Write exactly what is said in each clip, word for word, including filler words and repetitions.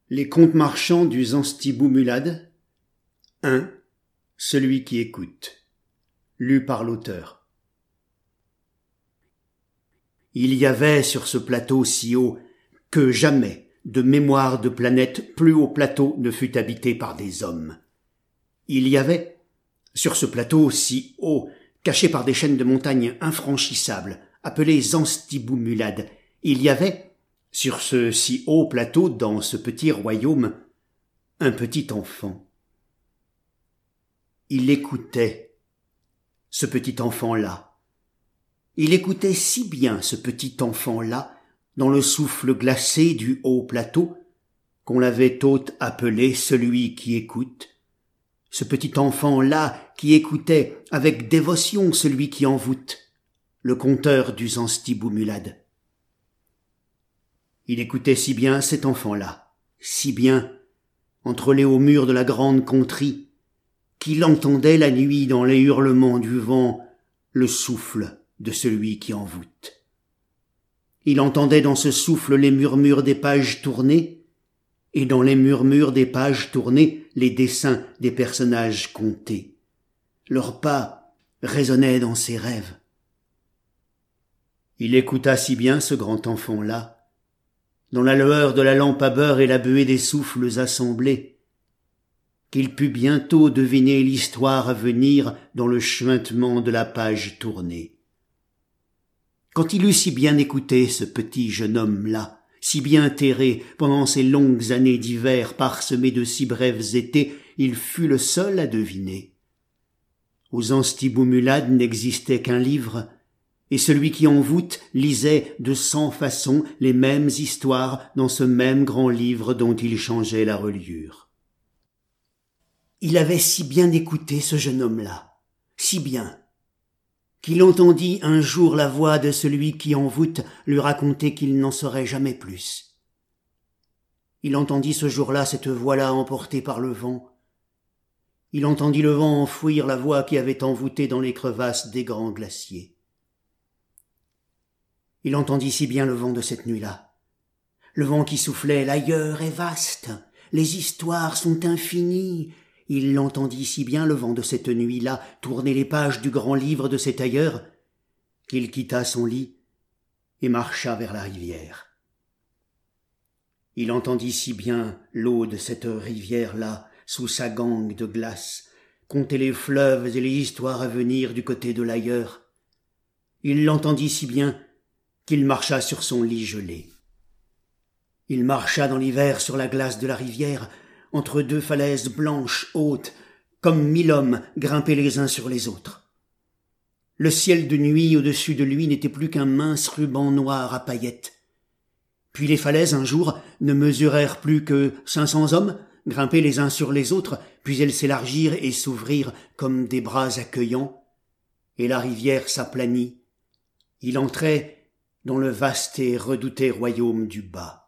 Les contes marchands du Zanstibou-Mulad. un. Celui qui écoute. Lu par l'auteur. Il y avait sur ce plateau si haut que jamais, de mémoire de planète, plus haut plateau ne fut habité par des hommes. Il y avait, sur ce plateau si haut, caché par des chaînes de montagnes infranchissables, appelées Zanstibou-Mulad, il y avait, sur ce si haut plateau, dans ce petit royaume, un petit enfant. Il écoutait, ce petit enfant-là. Il écoutait si bien ce petit enfant-là, dans le souffle glacé du haut plateau, qu'on l'avait tôt appelé celui qui écoute. Ce petit enfant-là qui écoutait avec dévotion celui qui envoûte, le conteur du Zanstibou-Mulad. Il écoutait si bien cet enfant-là, si bien, entre les hauts murs de la grande contrée, qu'il entendait la nuit dans les hurlements du vent le souffle de celui qui envoûte. Il entendait dans ce souffle les murmures des pages tournées, et dans les murmures des pages tournées les dessins des personnages contés. Leurs pas résonnaient dans ses rêves. Il écouta si bien ce grand enfant-là, dans la lueur de la lampe à beurre et la buée des souffles assemblés, qu'il put bientôt deviner l'histoire à venir dans le chuintement de la page tournée. Quand il eut si bien écouté ce petit jeune homme-là, si bien terré pendant ces longues années d'hiver parsemées de si brefs étés, il fut le seul à deviner. Aux Zanstibou-Mulad n'existait qu'un livre, et celui qui envoûte lisait de cent façons les mêmes histoires dans ce même grand livre dont il changeait la reliure. Il avait si bien écouté ce jeune homme-là, si bien, qu'il entendit un jour la voix de celui qui envoûte lui raconter qu'il n'en saurait jamais plus. Il entendit ce jour-là cette voix-là emportée par le vent. Il entendit le vent enfouir la voix qui avait envoûté dans les crevasses des grands glaciers. Il entendit si bien le vent de cette nuit-là. Le vent qui soufflait, l'ailleurs est vaste, les histoires sont infinies. Il l'entendit si bien le vent de cette nuit-là tourner les pages du grand livre de cet ailleurs, qu'il quitta son lit et marcha vers la rivière. Il entendit si bien l'eau de cette rivière-là, sous sa gangue de glace, conter les fleuves et les histoires à venir du côté de l'ailleurs. Il l'entendit si bien qu'il marcha sur son lit gelé. Il marcha dans l'hiver sur la glace de la rivière, entre deux falaises blanches hautes, comme mille hommes grimpés les uns sur les autres. Le ciel de nuit au-dessus de lui n'était plus qu'un mince ruban noir à paillettes. Puis les falaises, un jour, ne mesurèrent plus que cinq cents hommes, grimpés les uns sur les autres, puis elles s'élargirent et s'ouvrirent comme des bras accueillants, et la rivière s'aplanit. Il entrait dans le vaste et redouté royaume du bas.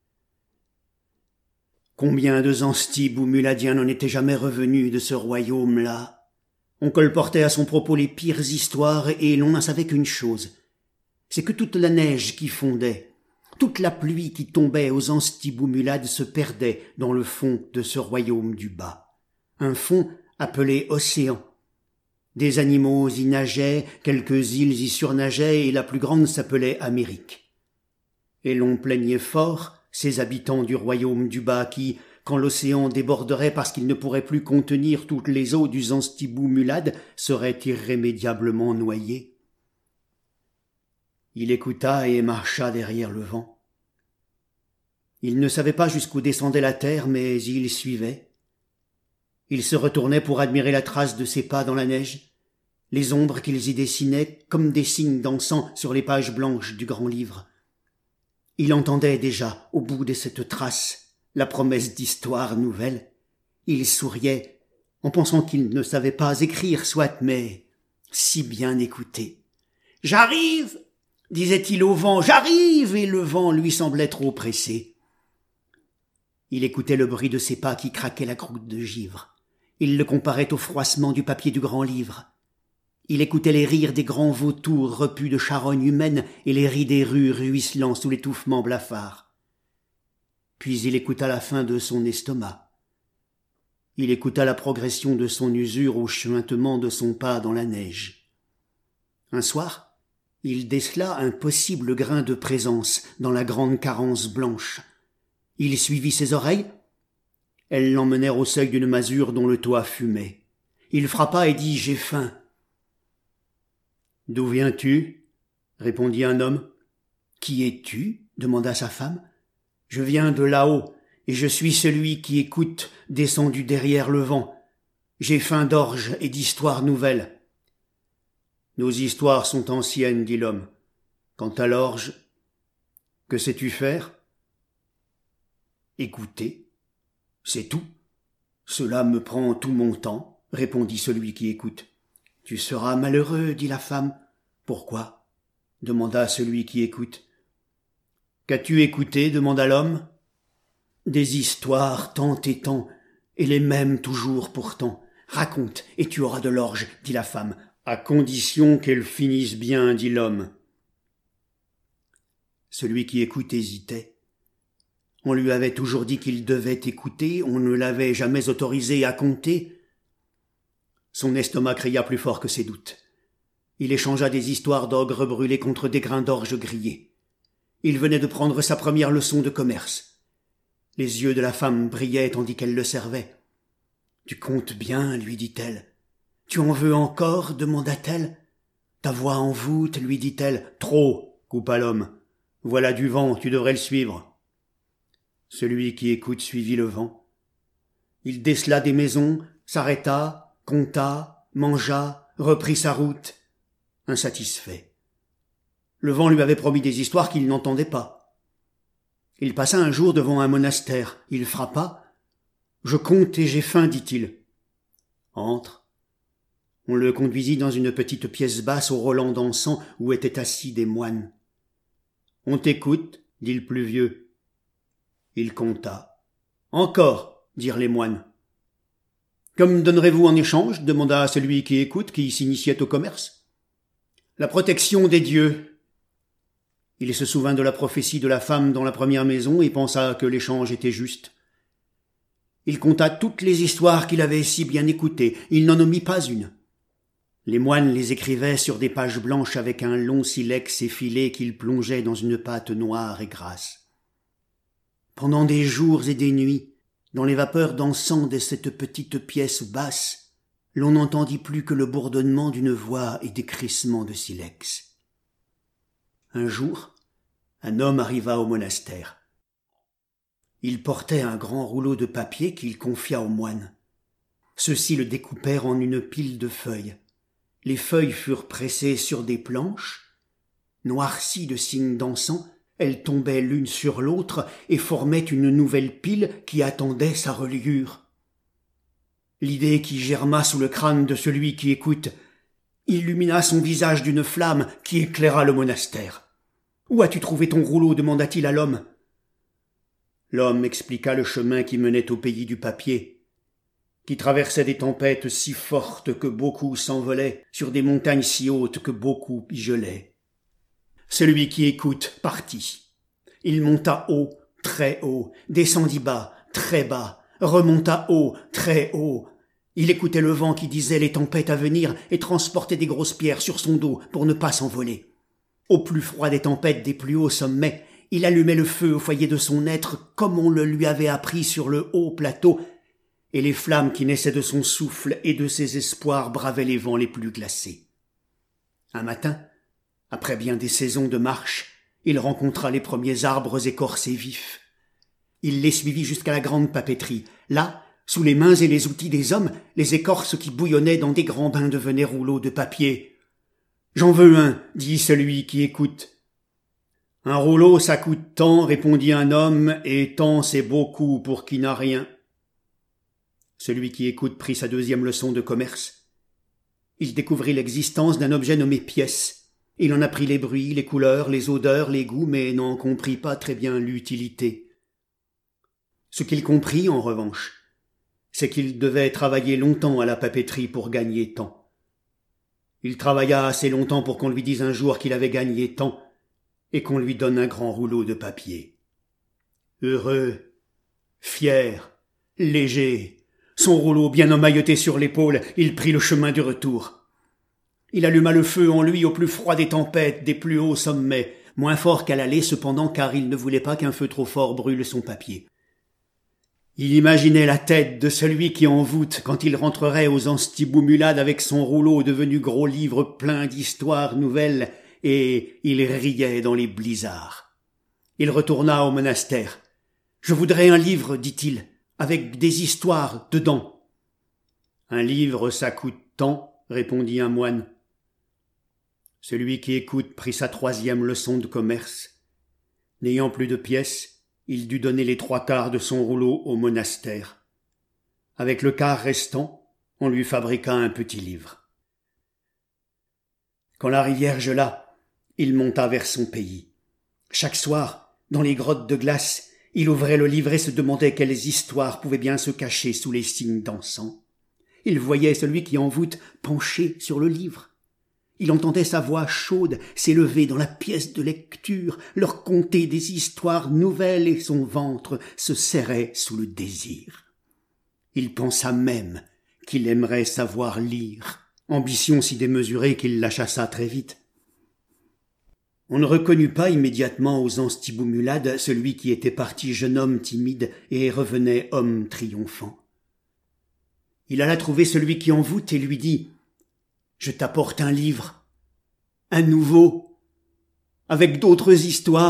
Combien de Zanstibou-Muladiens n'en étaient jamais revenus de ce royaume-là? On colportait à son propos les pires histoires et l'on n'en savait qu'une chose, c'est que toute la neige qui fondait, toute la pluie qui tombait aux Zanstibou-Mulad se perdait dans le fond de ce royaume du bas, un fond appelé océan. Des animaux y nageaient, quelques îles y surnageaient, et la plus grande s'appelait Amérique. Et l'on plaignait fort ces habitants du royaume du bas qui, quand l'océan déborderait parce qu'il ne pourrait plus contenir toutes les eaux du Zanstibou-Mulad, seraient irrémédiablement noyés. Il écouta et marcha derrière le vent. Il ne savait pas jusqu'où descendait la terre, mais il suivait. Il se retournait pour admirer la trace de ses pas dans la neige, les ombres qu'ils y dessinaient comme des signes dansant sur les pages blanches du grand livre. Il entendait déjà, au bout de cette trace, la promesse d'histoire nouvelle. Il souriait, en pensant qu'il ne savait pas écrire, soit, mais si bien écouter. « J'arrive !» disait-il au vent, « j'arrive !» et le vent lui semblait trop pressé. Il écoutait le bruit de ses pas qui craquaient la croûte de givre. Il le comparait au froissement du papier du grand livre. Il écoutait les rires des grands vautours repus de charogne humaine et les ris des rues ruisselant sous l'étouffement blafard. puis il écouta la faim de son estomac. Il écouta la progression de son usure au chuintement de son pas dans la neige. Un soir, il décela un possible grain de présence dans la grande carence blanche. Il suivit ses oreilles. Elles l'emmenèrent au seuil d'une masure dont le toit fumait. Il frappa et dit « J'ai faim ». « D'où viens-tu » répondit un homme. « Qui es-tu » demanda sa femme. « Je viens de là-haut, et je suis celui qui écoute, descendu derrière le vent. J'ai faim d'orge et d'histoires nouvelles. »« Nos histoires sont anciennes, dit l'homme. Quant à l'orge, que sais-tu faire ?»« Écouter. C'est tout. Cela me prend tout mon temps, répondit celui qui écoute. Tu seras malheureux, dit la femme. Pourquoi? Demanda celui qui écoute. Qu'as-tu écouté? Demanda l'homme. Des histoires tant et tant, et les mêmes toujours pourtant. Raconte, et tu auras de l'orge, dit la femme. À condition qu'elles finissent bien, dit l'homme. Celui qui écoute hésitait. On lui avait toujours dit qu'il devait écouter, on ne l'avait jamais autorisé à compter. Son estomac cria plus fort que ses doutes. Il échangea des histoires d'ogres brûlés contre des grains d'orge grillés. Il venait de prendre sa première leçon de commerce. Les yeux de la femme brillaient tandis qu'elle le servait. « Tu comptes bien, lui dit-elle. « Tu en veux encore » demanda-t-elle. « Ta voix en voûte, lui dit-elle. « Trop » coupa l'homme. « Voilà du vent, tu devrais le suivre. » Celui qui écoute suivit le vent. Il décela des maisons, s'arrêta, compta, mangea, reprit sa route, insatisfait. Le vent lui avait promis des histoires qu'il n'entendait pas. Il passa un jour devant un monastère. Il frappa. « Je compte et j'ai faim, dit-il. »« Entre. » On le conduisit dans une petite pièce basse au relent d'encens où étaient assis des moines. « On t'écoute, » dit le plus vieux. Il compta. « Encore, » dirent les moines. « Que me donnerez-vous en échange » demanda celui qui écoute, qui s'initiait au commerce. « La protection des dieux. » Il se souvint de la prophétie de la femme dans la première maison et pensa que l'échange était juste. Il conta toutes les histoires qu'il avait si bien écoutées. Il n'en omit pas une. Les moines les écrivaient sur des pages blanches avec un long silex effilé qu'ils plongeaient dans une pâte noire et grasse. Pendant des jours et des nuits, dans les vapeurs d'encens de cette petite pièce basse, l'on n'entendit plus que le bourdonnement d'une voix et des crissements de silex. Un jour, un homme arriva au monastère. Il portait un grand rouleau de papier qu'il confia aux moines. Ceux-ci le découpèrent en une pile de feuilles. Les feuilles furent pressées sur des planches. Noircies de signes d'encens, elles tombaient l'une sur l'autre et formaient une nouvelle pile qui attendait sa reliure. L'idée qui germa sous le crâne de celui qui écoute illumina son visage d'une flamme qui éclaira le monastère. « Où as-tu trouvé ton rouleau » demanda-t-il à l'homme. L'homme expliqua le chemin qui menait au pays du papier, qui traversait des tempêtes si fortes que beaucoup s'envolaient, sur des montagnes si hautes que beaucoup y gelaient. Celui qui écoute partit. Il monta haut, très haut, descendit bas, très bas, remonta haut, très haut. Il écoutait le vent qui disait les tempêtes à venir et transportait des grosses pierres sur son dos pour ne pas s'envoler. Au plus froid des tempêtes des plus hauts sommets, il allumait le feu au foyer de son être comme on le lui avait appris sur le haut plateau, et les flammes qui naissaient de son souffle et de ses espoirs bravaient les vents les plus glacés. Un matin, après bien des saisons de marche, il rencontra les premiers arbres écorcés vifs. Il les suivit jusqu'à la grande papeterie. Là, sous les mains et les outils des hommes, les écorces qui bouillonnaient dans des grands bains devenaient rouleaux de papier. « J'en veux un, » dit celui qui écoute. « Un rouleau, ça coûte tant, » répondit un homme, « et tant c'est beaucoup pour qui n'a rien. » Celui qui écoute prit sa deuxième leçon de commerce. Il découvrit l'existence d'un objet nommé pièce. Il en apprit les bruits, les couleurs, les odeurs, les goûts, mais n'en comprit pas très bien l'utilité. Ce qu'il comprit, en revanche, c'est qu'il devait travailler longtemps à la papeterie pour gagner tant. Il travailla assez longtemps pour qu'on lui dise un jour qu'il avait gagné tant, et qu'on lui donne un grand rouleau de papier. Heureux, Fier, léger, son rouleau bien emmailloté sur l'épaule, il prit le chemin du retour. Il alluma le feu en lui au plus froid des tempêtes, des plus hauts sommets, moins fort qu'à l'aller cependant car il ne voulait pas qu'un feu trop fort brûle son papier. Il imaginait la tête de celui qui envoûte quand il rentrerait aux Anstiboumulades avec son rouleau devenu gros livre plein d'histoires nouvelles, et il riait dans les blizzards. Il retourna au monastère. « Je voudrais un livre, dit-il, avec des histoires dedans. »« Un livre, ça coûte tant, répondit un moine. Celui qui écoute prit sa troisième leçon de commerce. N'ayant plus de pièces, il dut donner les trois quarts de son rouleau au monastère. Avec le quart restant, on lui fabriqua un petit livre. Quand la rivière gela, il monta vers son pays. Chaque soir, dans les grottes de glace, il ouvrait le livre et se demandait quelles histoires pouvaient bien se cacher sous les signes d'encens. Il voyait celui qui envoûte penché sur le livre. Il entendait sa voix chaude s'élever dans la pièce de lecture, leur conter des histoires nouvelles et son ventre se serrait sous le désir. Il pensa même qu'il aimerait savoir lire, ambition si démesurée qu'il la chassa très vite. On ne reconnut pas immédiatement aux Anstiboumulades celui qui était parti jeune homme timide et revenait homme triomphant. Il alla trouver celui qui envoûte et lui dit « Je t'apporte un livre, un nouveau, avec d'autres histoires. »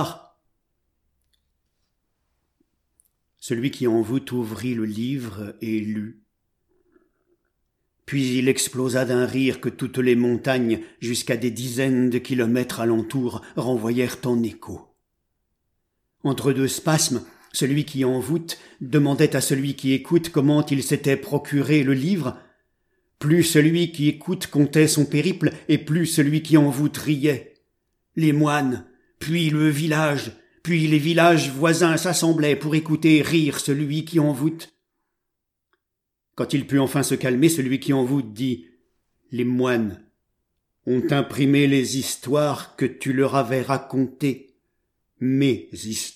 Celui qui envoûte ouvrit le livre et lut. Puis il explosa d'un rire que toutes les montagnes, jusqu'à des dizaines de kilomètres alentour, renvoyèrent en écho. Entre deux spasmes, celui qui envoûte demandait à celui qui écoute comment il s'était procuré le livre. Plus celui qui écoute contait son périple, et plus celui qui envoûte riait. Les moines, puis le village, puis les villages voisins s'assemblaient pour écouter rire celui qui envoûte. Quand il put enfin se calmer, celui qui envoûte dit « Les moines ont imprimé les histoires que tu leur avais racontées, mes histoires. »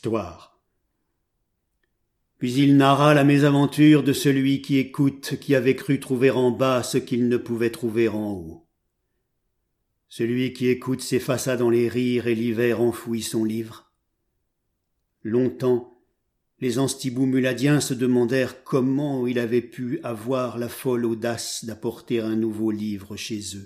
Puis il narra la mésaventure de celui qui écoute, qui avait cru trouver en bas ce qu'il ne pouvait trouver en haut. Celui qui écoute s'effaça dans les rires et l'hiver enfouit son livre. Longtemps, les Anstiboumuladiens se demandèrent comment il avait pu avoir la folle audace d'apporter un nouveau livre chez eux.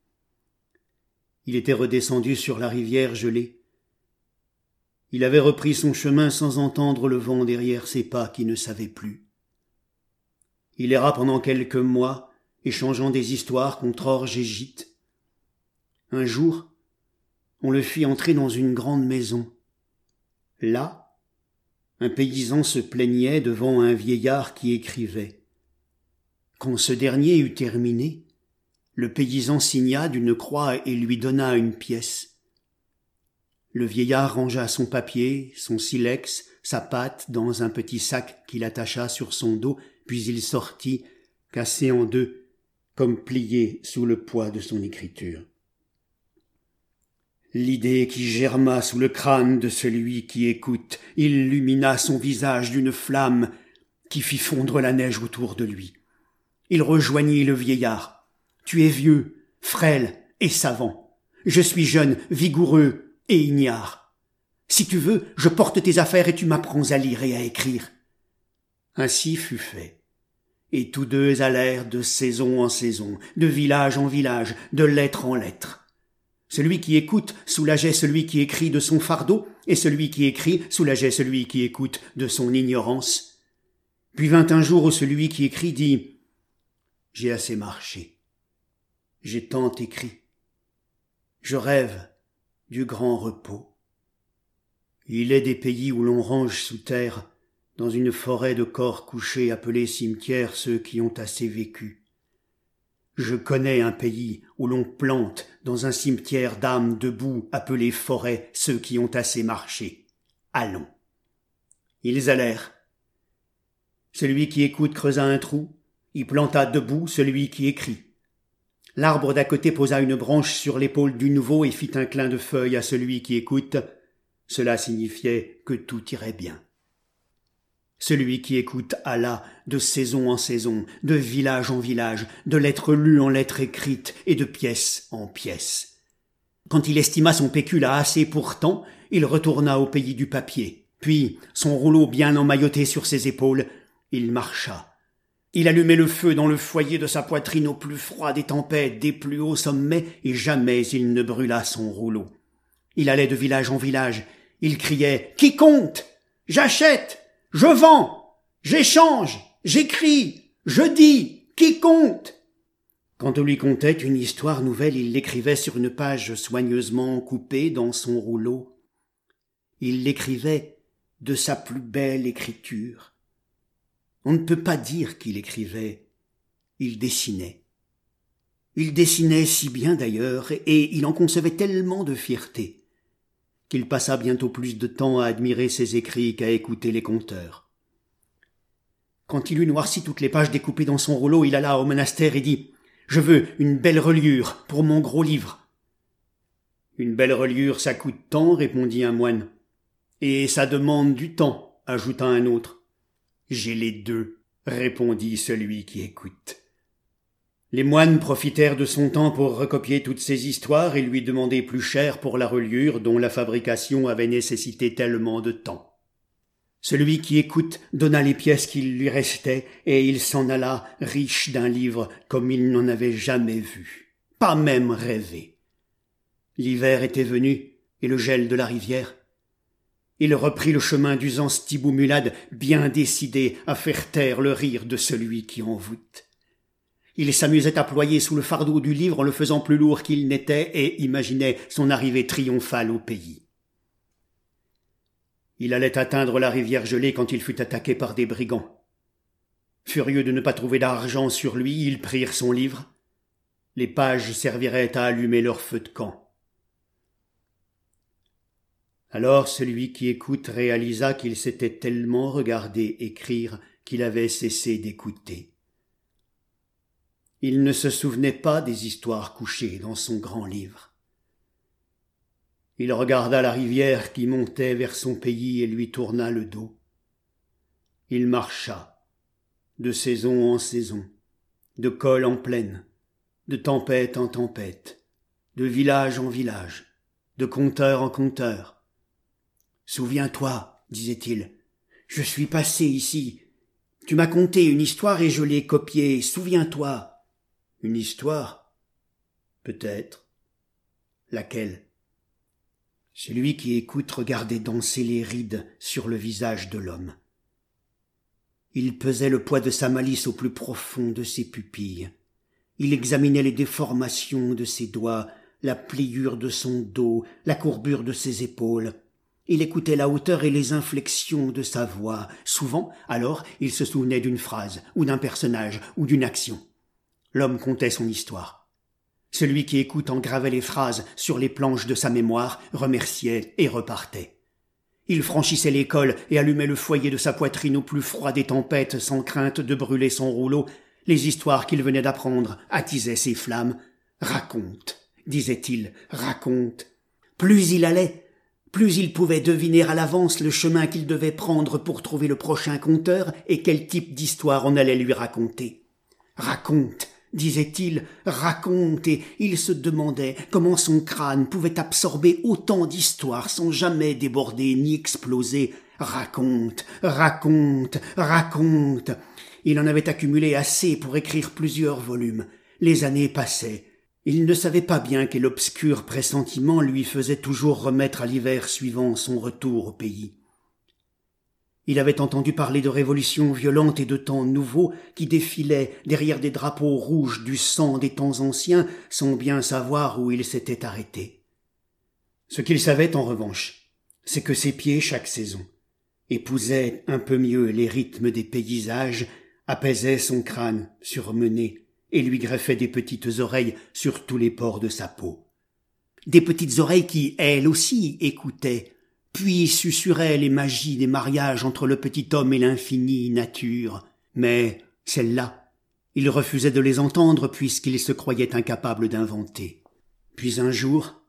Il était redescendu sur la rivière gelée. Il avait repris son chemin sans entendre le vent derrière ses pas qui ne savait plus. Il erra pendant quelques mois, échangeant des histoires contre orge et gîte. Un jour, on le fit entrer dans une grande maison. Là, un paysan se plaignait devant un vieillard qui écrivait. Quand ce dernier eut terminé, le paysan signa d'une croix et lui donna une pièce. Le vieillard rangea son papier, son silex, sa pâte dans un petit sac qu'il attacha sur son dos, puis il sortit, cassé en deux, comme plié sous le poids de son écriture. L'idée qui germa sous le crâne de celui qui écoute illumina son visage d'une flamme qui fit fondre la neige autour de lui. Il rejoignit le vieillard. « Tu es vieux, frêle et savant. Je suis jeune, vigoureux et ignare. Si tu veux, je porte tes affaires et tu m'apprends à lire et à écrire. » Ainsi fut fait. Et tous deux allèrent de saison en saison, de village en village, de lettre en lettre. Celui qui écoute soulageait celui qui écrit de son fardeau, et celui qui écrit soulageait celui qui écoute de son ignorance. Puis vint un jour où celui qui écrit dit « J'ai assez marché. J'ai tant écrit. Je rêve du grand repos. Il est des pays où l'on range sous terre, dans une forêt de corps couchés appelés cimetières ceux qui ont assez vécu. Je connais un pays où l'on plante dans un cimetière d'âmes debout appelé forêt ceux qui ont assez marché. Allons. » Ils allèrent. Celui qui écoute creusa un trou, y planta debout celui qui écrit. L'arbre d'à côté posa une branche sur l'épaule du nouveau et fit un clin de feuille à celui qui écoute. Cela signifiait que tout irait bien. celui qui écoute alla de saison en saison, de village en village, de lettre lue en lettre écrite et de pièce en pièce. Quand il estima son pécule à assez pourtant, il retourna au pays du papier. Puis, son rouleau bien emmailloté sur ses épaules, il marcha. Il allumait le feu dans le foyer de sa poitrine au plus froid des tempêtes, des plus hauts sommets, et jamais il ne brûla son rouleau. Il allait de village en village. Il criait « Qui compte ? J'achète ! Je vends ! J'échange ! J'écris ! Je dis ! Qui compte ?» Quand on lui contait une histoire nouvelle, il l'écrivait sur une page soigneusement coupée dans son rouleau. Il l'écrivait de sa plus belle écriture. On ne peut pas dire qu'il écrivait, il dessinait. Il dessinait si bien d'ailleurs, et il en concevait tellement de fierté, qu'il passa bientôt plus de temps à admirer ses écrits qu'à écouter les conteurs. Quand il eut noirci toutes les pages découpées dans son rouleau, il alla au monastère et dit « Je veux une belle reliure pour mon gros livre. »« Une belle reliure, ça coûte tant, répondit un moine. « Et ça demande du temps, ajouta un autre. »« J'ai les deux, répondit celui qui écoute. » Les moines profitèrent de son temps pour recopier toutes ces histoires et lui demander plus cher pour la reliure dont la fabrication avait nécessité tellement de temps. Celui qui écoute donna les pièces qu'il lui restait et il s'en alla riche d'un livre comme il n'en avait jamais vu, pas même rêvé. L'hiver était venu et le gel de la rivière. Il reprit le chemin d'Uzan Stiboumulad, bien décidé à faire taire le rire de celui qui envoûte. Il s'amusait à ployer sous le fardeau du livre en le faisant plus lourd qu'il n'était et imaginait son arrivée triomphale au pays. Il allait atteindre la rivière gelée quand il fut attaqué par des brigands. Furieux de ne pas trouver d'argent sur lui, ils prirent son livre. Les pages serviraient à allumer leur feu de camp. Alors celui qui écoute réalisa qu'il s'était tellement regardé écrire qu'il avait cessé d'écouter. Il ne se souvenait pas des histoires couchées dans son grand livre. Il regarda la rivière qui montait vers son pays et lui tourna le dos. Il marcha, de saison en saison, de col en plaine, de tempête en tempête, de village en village, de conteur en conteur. « Souviens-toi, disait-il, je suis passé ici. Tu m'as conté une histoire et je l'ai copiée. Souviens-toi. » Une histoire? Peut-être. Laquelle? Celui qui écoute regardait danser les rides sur le visage de l'homme. Il pesait le poids de sa malice au plus profond de ses pupilles. Il examinait les déformations de ses doigts, la pliure de son dos, la courbure de ses épaules. Il écoutait la hauteur et les inflexions de sa voix. Souvent, alors, il se souvenait d'une phrase, ou d'un personnage, ou d'une action. L'homme contait son histoire. Celui qui écoute engravait les phrases sur les planches de sa mémoire, remerciait et repartait. Il franchissait l'école et allumait le foyer de sa poitrine au plus froid des tempêtes sans crainte de brûler son rouleau. Les histoires qu'il venait d'apprendre attisaient ses flammes. « Raconte », disait-il, « raconte ». Plus il allait, plus il pouvait deviner à l'avance le chemin qu'il devait prendre pour trouver le prochain conteur et quel type d'histoire on allait lui raconter. « Raconte », disait-il, « raconte », et il se demandait comment son crâne pouvait absorber autant d'histoires sans jamais déborder ni exploser. « Raconte, raconte, raconte ». Il en avait accumulé assez pour écrire plusieurs volumes. Les années passaient. Il ne savait pas bien quel obscur pressentiment lui faisait toujours remettre à l'hiver suivant son retour au pays. Il avait entendu parler de révolutions violentes et de temps nouveaux qui défilaient derrière des drapeaux rouges du sang des temps anciens sans bien savoir où il s'était arrêté. Ce qu'il savait en revanche, c'est que ses pieds chaque saison épousaient un peu mieux les rythmes des paysages, apaisaient son crâne surmené et lui greffaient des petites oreilles sur tous les pores de sa peau. Des petites oreilles qui, elles aussi, écoutaient, puis susurrait les magies des mariages entre le petit homme et l'infinie nature. Mais celles-là, il refusait de les entendre puisqu'il se croyait incapable d'inventer. Puis un jour,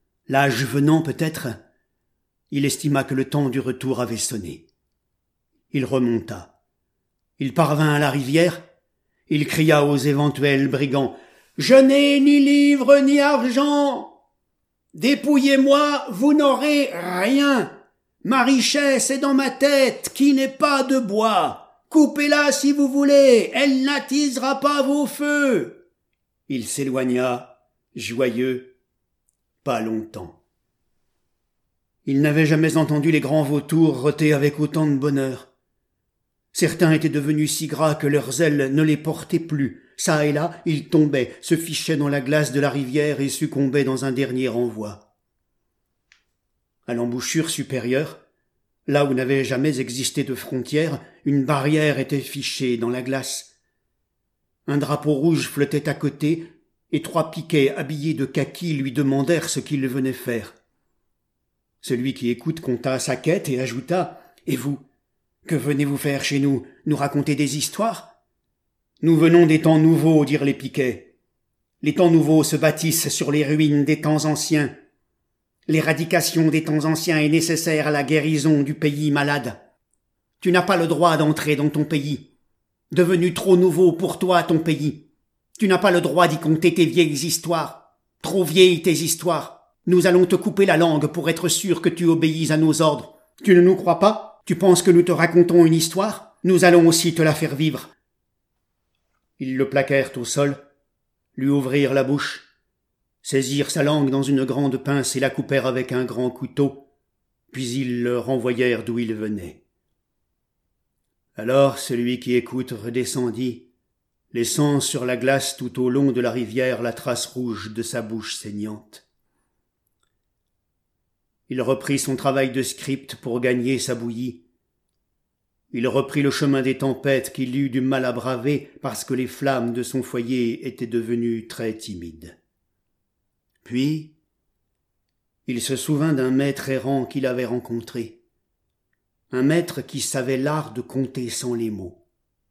l'âge venant peut-être, il estima que le temps du retour avait sonné. Il remonta. Il parvint à la rivière. Il cria aux éventuels brigands « Je n'ai ni livre ni argent. Dépouillez-moi, vous n'aurez rien. Ma richesse est dans ma tête, qui n'est pas de bois. Coupez-la si vous voulez, elle n'attisera pas vos feux. » Il s'éloigna, joyeux, pas longtemps. Il n'avait jamais entendu les grands vautours rôter avec autant de bonheur. Certains étaient devenus si gras que leurs ailes ne les portaient plus. Ça et là, ils tombaient, se fichaient dans la glace de la rivière et succombaient dans un dernier renvoi. À l'embouchure supérieure, là où n'avait jamais existé de frontière, une barrière était fichée dans la glace. Un drapeau rouge flottait à côté, et trois piquets habillés de kaki lui demandèrent ce qu'il venait faire. Celui qui écoute conta sa quête et ajouta « Et vous, que venez-vous faire chez nous? Nous raconter des histoires ?» « Nous venons des temps nouveaux, dirent les piquets. Les temps nouveaux se bâtissent sur les ruines des temps anciens. L'éradication des temps anciens est nécessaire à la guérison du pays malade. Tu n'as pas le droit d'entrer dans ton pays. Devenu trop nouveau pour toi ton pays. Tu n'as pas le droit d'y conter tes vieilles histoires. Trop vieilles tes histoires. Nous allons te couper la langue pour être sûr que tu obéis à nos ordres. Tu ne nous crois pas? Tu penses que nous te racontons une histoire? Nous allons aussi te la faire vivre. » Ils le plaquèrent au sol, lui ouvrirent la bouche, saisirent sa langue dans une grande pince et la coupèrent avec un grand couteau, puis ils le renvoyèrent d'où il venait. Alors celui qui écoute redescendit, laissant sur la glace tout au long de la rivière la trace rouge de sa bouche saignante. Il reprit son travail de script pour gagner sa bouillie. Il reprit le chemin des tempêtes qu'il eut du mal à braver parce que les flammes de son foyer étaient devenues très timides. Puis, il se souvint d'un maître errant qu'il avait rencontré, un maître qui savait l'art de compter sans les mots.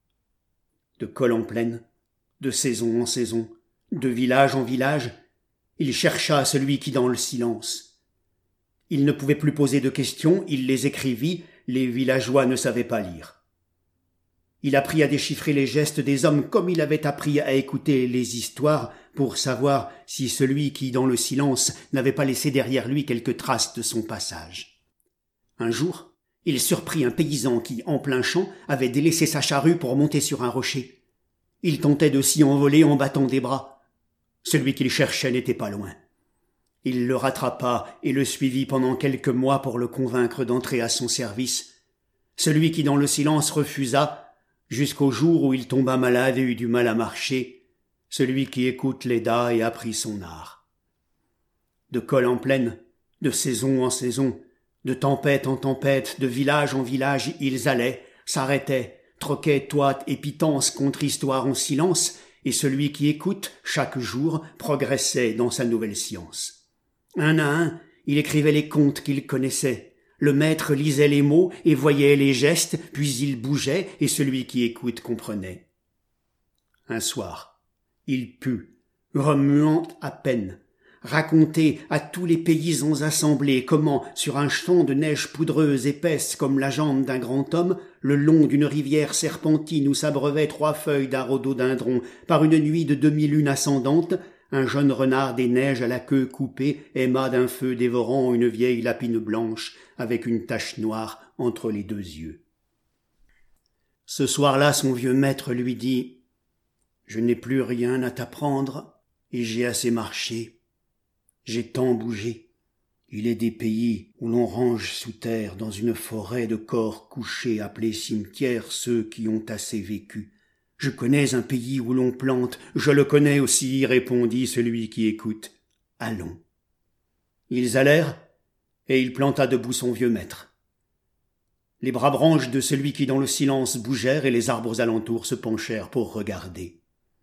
De col en plaine, de saison en saison, de village en village, il chercha celui qui dans le silence. Il ne pouvait plus poser de questions, il les écrivit. Les villageois ne savaient pas lire. Il apprit à déchiffrer les gestes des hommes comme il avait appris à écouter les histoires pour savoir si celui qui, dans le silence, n'avait pas laissé derrière lui quelques traces de son passage. Un jour, il surprit un paysan qui, en plein champ, avait délaissé sa charrue pour monter sur un rocher. Il tentait de s'y envoler en battant des bras. Celui qu'il cherchait n'était pas loin. Il le rattrapa et le suivit pendant quelques mois pour le convaincre d'entrer à son service. Celui qui dans le silence refusa, jusqu'au jour où il tomba malade et eut du mal à marcher, celui qui écoute l'aida et apprit son art. De col en plaine, de saison en saison, de tempête en tempête, de village en village, ils allaient, s'arrêtaient, troquaient toit et pitance contre histoire en silence, et celui qui écoute, chaque jour, progressait dans sa nouvelle science. Un à un, il écrivait les contes qu'il connaissait. Le maître lisait les mots et voyait les gestes, puis il bougeait et celui qui écoute comprenait. Un soir, il put, remuant à peine, raconter à tous les paysans assemblés comment, sur un champ de neige poudreuse épaisse comme la jambe d'un grand homme, le long d'une rivière serpentine où s'abreuvaient trois feuilles d'un rhododendron, par une nuit de demi-lune ascendante, un jeune renard des neiges à la queue coupée aima d'un feu dévorant une vieille lapine blanche avec une tache noire entre les deux yeux. Ce soir-là, son vieux maître lui dit « Je n'ai plus rien à t'apprendre et j'ai assez marché. J'ai tant bougé. Il est des pays où l'on range sous terre dans une forêt de corps couchés appelés cimetières ceux qui ont assez vécu. Je connais un pays où l'on plante, je le connais aussi, répondit celui qui écoute. Allons. » Ils allèrent, et il planta debout son vieux maître. Les bras branches de celui qui dans le silence bougèrent et les arbres alentours se penchèrent pour regarder.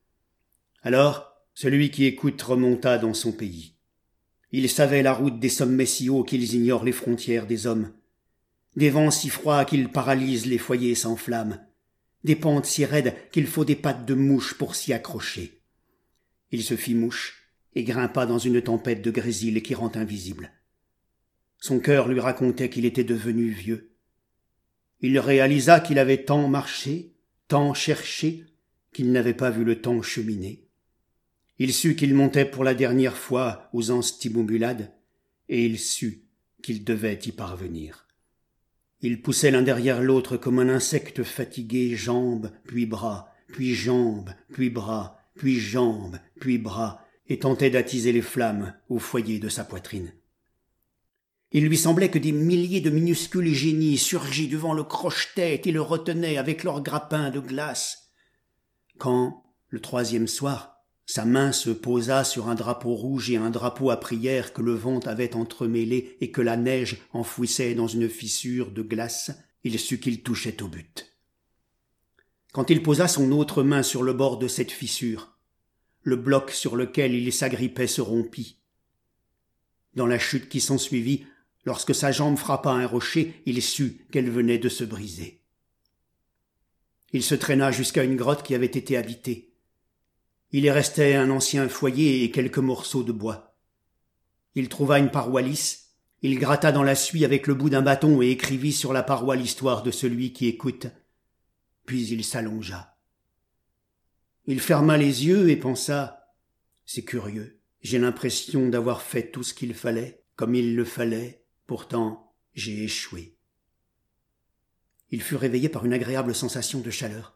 Alors, celui qui écoute remonta dans son pays. Il savait la route des sommets si hauts qu'ils ignorent les frontières des hommes, des vents si froids qu'ils paralysent les foyers sans flammes, des pentes si raides qu'il faut des pattes de mouche pour s'y accrocher. Il se fit mouche et grimpa dans une tempête de grésil qui rend invisible. Son cœur lui racontait qu'il était devenu vieux. Il réalisa qu'il avait tant marché, tant cherché, qu'il n'avait pas vu le temps cheminer. Il sut qu'il montait pour la dernière fois aux Anstibomulades, et il sut qu'il devait y parvenir. Ils poussaient l'un derrière l'autre comme un insecte fatigué, jambes, puis bras, puis jambes, puis bras, puis jambes, puis bras, et tentaient d'attiser les flammes au foyer de sa poitrine. Il lui semblait que des milliers de minuscules génies surgis devant le crochetaient et le retenaient avec leurs grappins de glace. Quand, le troisième soir, sa main se posa sur un drapeau rouge et un drapeau à prière que le vent avait entremêlés et que la neige enfouissait dans une fissure de glace, il sut qu'il touchait au but. Quand il posa son autre main sur le bord de cette fissure, le bloc sur lequel il s'agrippait se rompit. Dans la chute qui s'ensuivit, lorsque sa jambe frappa un rocher, il sut qu'elle venait de se briser. Il se traîna jusqu'à une grotte qui avait été habitée. Il y restait un ancien foyer et quelques morceaux de bois. Il trouva une paroi lisse, il gratta dans la suie avec le bout d'un bâton et écrivit sur la paroi l'histoire de celui qui écoute. Puis il s'allongea. Il ferma les yeux et pensa « C'est curieux, j'ai l'impression d'avoir fait tout ce qu'il fallait, comme il le fallait, pourtant j'ai échoué. » Il fut réveillé par une agréable sensation de chaleur.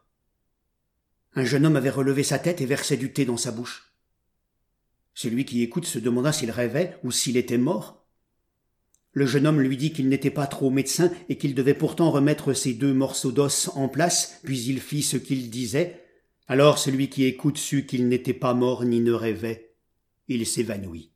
Un jeune homme avait relevé sa tête et versait du thé dans sa bouche. Celui qui écoute se demanda s'il rêvait ou s'il était mort. Le jeune homme lui dit qu'il n'était pas trop médecin et qu'il devait pourtant remettre ses deux morceaux d'os en place, puis il fit ce qu'il disait. Alors celui qui écoute sut qu'il n'était pas mort ni ne rêvait. Il s'évanouit.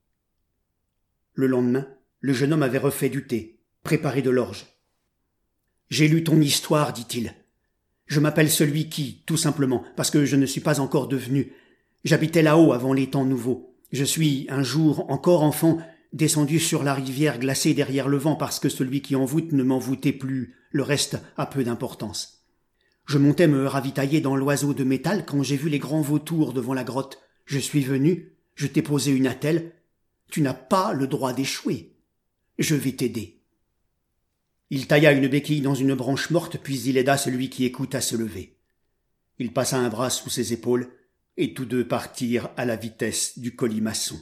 Le lendemain, le jeune homme avait refait du thé, préparé de l'orge. « J'ai lu ton histoire, dit-il. Je m'appelle celui qui, tout simplement, parce que je ne suis pas encore devenu. J'habitais là-haut avant les temps nouveaux. Je suis, un jour, encore enfant, descendu sur la rivière glacée derrière le vent parce que celui qui envoûte ne m'envoûtait plus, le reste a peu d'importance. Je montais me ravitailler dans l'oiseau de métal quand j'ai vu les grands vautours devant la grotte. Je suis venu, je t'ai posé une attelle. Tu n'as pas le droit d'échouer. Je vais t'aider. » Il tailla une béquille dans une branche morte, puis il aida celui qui écoute à se lever. Il passa un bras sous ses épaules, et tous deux partirent à la vitesse du colimaçon.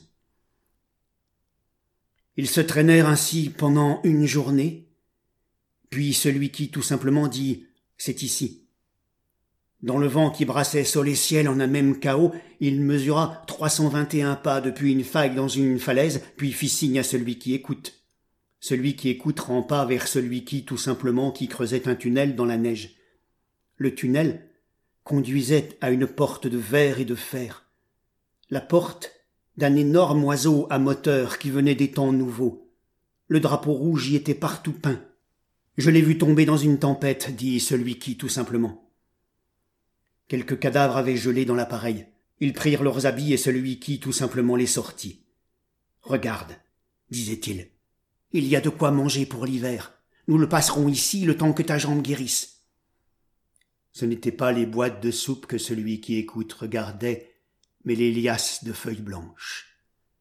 Ils se traînèrent ainsi pendant une journée, puis celui qui tout simplement dit « C'est ici ». Dans le vent qui brassait sol et ciel en un même chaos, il mesura trois cent vingt et un pas depuis une faille dans une falaise, puis fit signe à celui qui écoute. Celui qui écoute rampa vers celui qui, tout simplement, qui creusait un tunnel dans la neige. Le tunnel conduisait à une porte de verre et de fer. La porte d'un énorme oiseau à moteur qui venait des temps nouveaux. Le drapeau rouge y était partout peint. Je l'ai vu tomber dans une tempête, dit celui qui, tout simplement. Quelques cadavres avaient gelé dans l'appareil. Ils prirent leurs habits et celui qui, tout simplement, les sortit. « Regarde, » disait-il. « Il y a de quoi manger pour l'hiver. Nous le passerons ici le temps que ta jambe guérisse. » Ce n'étaient pas les boîtes de soupe que celui qui écoute regardait, mais les liasses de feuilles blanches.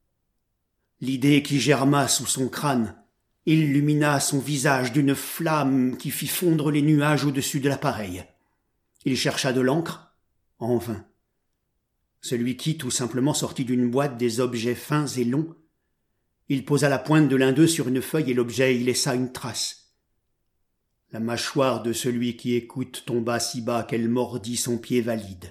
L'idée qui germa sous son crâne illumina son visage d'une flamme qui fit fondre les nuages au-dessus de l'appareil. Il chercha de l'encre, en vain. Celui qui, tout simplement, sortit d'une boîte des objets fins et longs. Il posa la pointe de l'un d'eux sur une feuille et l'objet y laissa une trace. La mâchoire de celui qui écoute tomba si bas qu'elle mordit son pied valide.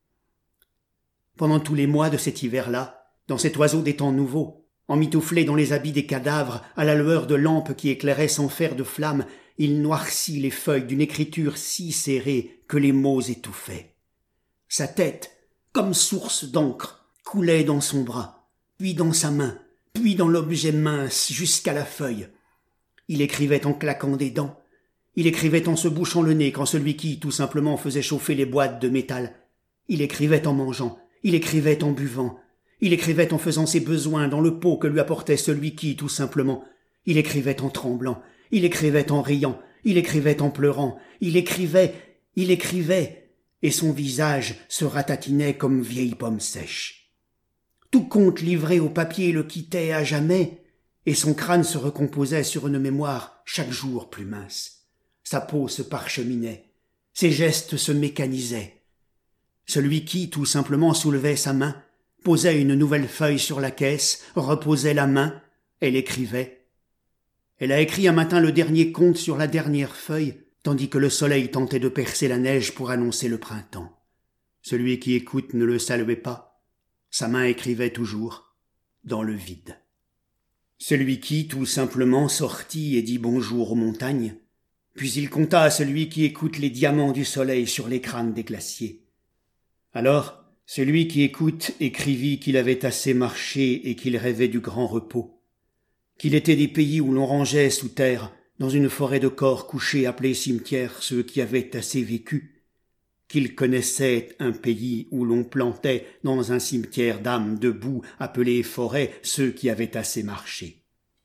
Pendant tous les mois de cet hiver-là, dans cet oiseau des temps nouveaux, emmitouflé dans les habits des cadavres, à la lueur de lampes qui éclairaient sans faire de flamme, il noircit les feuilles d'une écriture si serrée que les mots étouffaient. Sa tête, comme source d'encre, coulait dans son bras, puis dans sa main, puis dans l'objet mince jusqu'à la feuille. Il écrivait en claquant des dents. Il écrivait en se bouchant le nez quand celui qui, tout simplement, faisait chauffer les boîtes de métal. Il écrivait en mangeant. Il écrivait en buvant. Il écrivait en faisant ses besoins dans le pot que lui apportait celui qui, tout simplement. Il écrivait en tremblant. Il écrivait en riant. Il écrivait en pleurant. Il écrivait, il écrivait, et son visage se ratatinait comme vieille pomme sèche. Tout compte livré au papier le quittait à jamais, et son crâne se recomposait sur une mémoire chaque jour plus mince. sa peau se parcheminait, ses gestes se mécanisaient. Celui qui, tout simplement, soulevait sa main, posait une nouvelle feuille sur la caisse, reposait la main, elle écrivait. Elle a écrit un matin le dernier conte sur la dernière feuille, tandis que le soleil tentait de percer la neige pour annoncer le printemps. Celui qui écoute ne le saluait pas, sa main écrivait toujours, dans le vide. Celui qui, tout simplement, sortit et dit bonjour aux montagnes, puis il compta à celui qui écoute les diamants du soleil sur les crânes des glaciers. Alors, celui qui écoute écrivit qu'il avait assez marché et qu'il rêvait du grand repos, qu'il était des pays où l'on rangeait sous terre, dans une forêt de corps couchés appelés cimetières ceux qui avaient assez vécu, qu'il connaissait un pays où l'on plantait dans un cimetière d'âmes debout appelé forêt ceux qui avaient assez marché.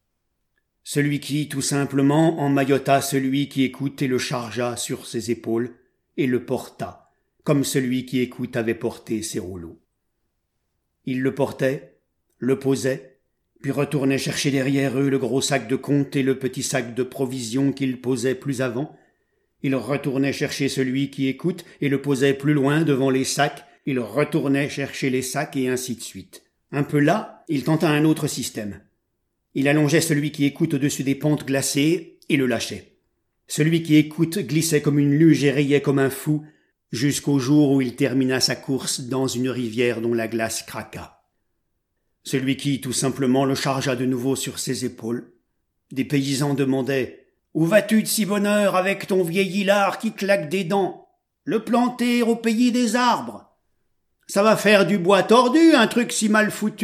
Celui qui, tout simplement, emmaillota celui qui écoute et le chargea sur ses épaules et le porta, comme celui qui écoute avait porté ses rouleaux. Il le portait, le posait, puis retournait chercher derrière eux le gros sac de compte et le petit sac de provisions qu'il posait plus avant. Il retournait chercher celui qui écoute et le posait plus loin devant les sacs. Il retournait chercher les sacs et ainsi de suite. Un peu là, il tenta un autre système. Il allongeait celui qui écoute au-dessus des pentes glacées et le lâchait. Celui qui écoute glissait comme une luge et riait comme un fou jusqu'au jour où il termina sa course dans une rivière dont la glace craqua. Celui qui, tout simplement, le chargea de nouveau sur ses épaules. Des paysans demandaient « Où vas-tu de si bonne heure avec ton vieil hilar qui claque des dents? Le planter au pays des arbres. Ça va faire du bois tordu, un truc si mal foutu. »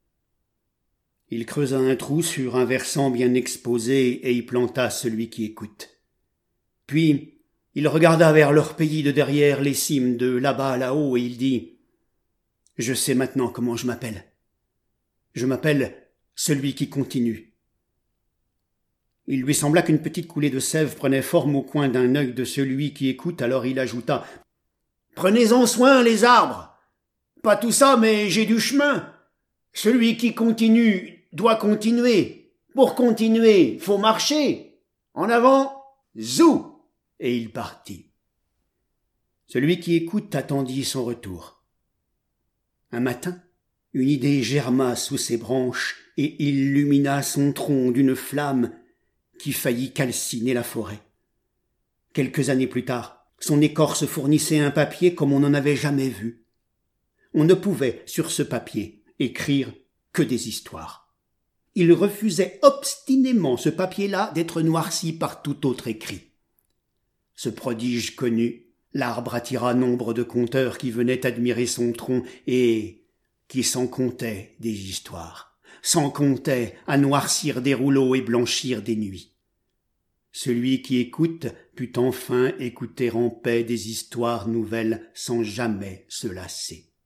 Il creusa un trou sur un versant bien exposé et y planta celui qui écoute. Puis, il regarda vers leur pays de derrière les cimes de là-bas là-haut et il dit « Je sais maintenant comment je m'appelle. Je m'appelle celui qui continue. » Il lui sembla qu'une petite coulée de sève prenait forme au coin d'un œil de celui qui écoute, alors il ajouta « Prenez-en soin, les arbres. Pas tout ça, mais j'ai du chemin. Celui qui continue doit continuer. Pour continuer, faut marcher. En avant, zou !» Et il partit. Celui qui écoute attendit son retour. Un matin, une idée germa sous ses branches et illumina son tronc d'une flamme qui faillit calciner la forêt. Quelques années plus tard, son écorce fournissait un papier comme on n'en avait jamais vu. On ne pouvait, sur ce papier, écrire que des histoires. Il refusait obstinément ce papier-là d'être noirci par tout autre écrit. Ce prodige connu, l'arbre attira nombre de conteurs qui venaient admirer son tronc et qui s'en contaient des histoires, s'en comptaient à noircir des rouleaux et blanchir des nuits. Celui qui écoute put enfin écouter en paix des histoires nouvelles sans jamais se lasser.